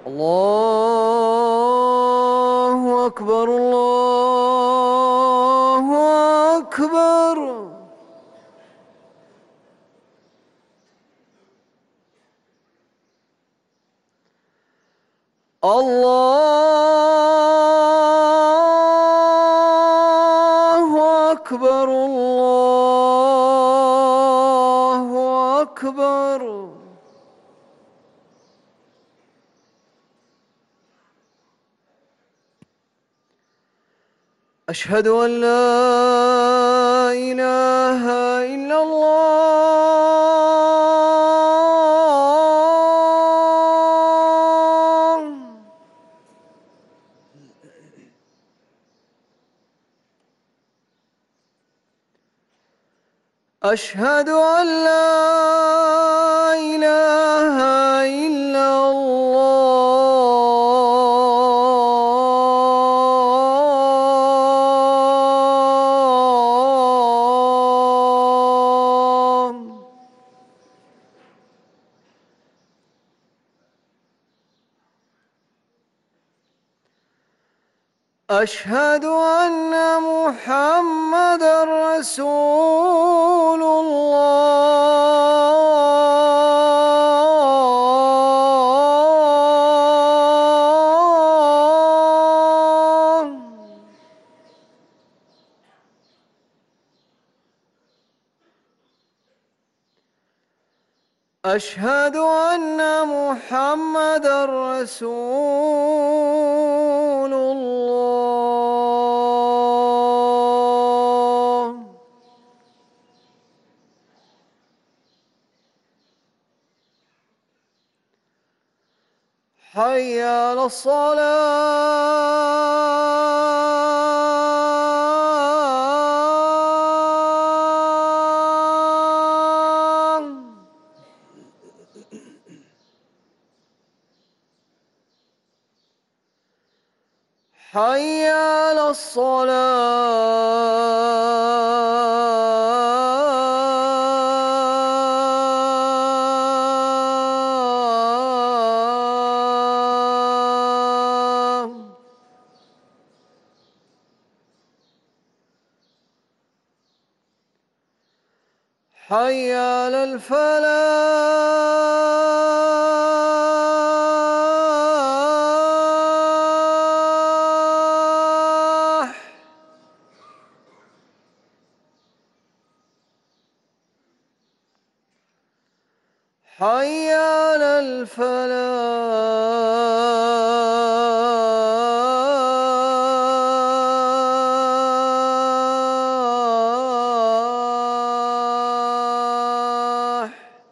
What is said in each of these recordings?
الله أكبر الله أكبر. الله أكبر الله أكبر. أشهد أن لا إله إلا الله. أشهد أن لا إله إلا الله. أشهد أن محمدًا رسول الله. أشهد أن محمدًا رسول الله. حي على الصلاة. حي على الصلاة. حي على الفلاح. حي على الفلاح.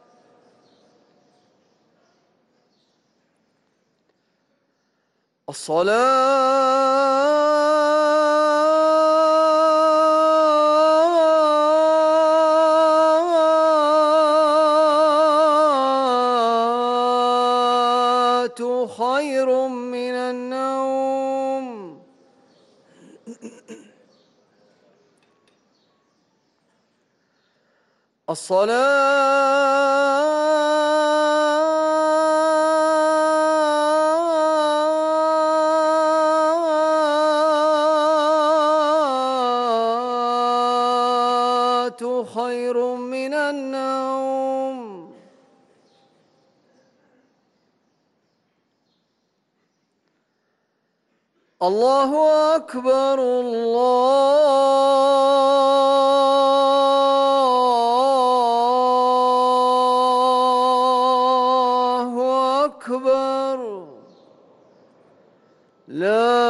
الصلاة خير من النوم. الصلاة خير من النوم. الله أكبر الله أكبر. لا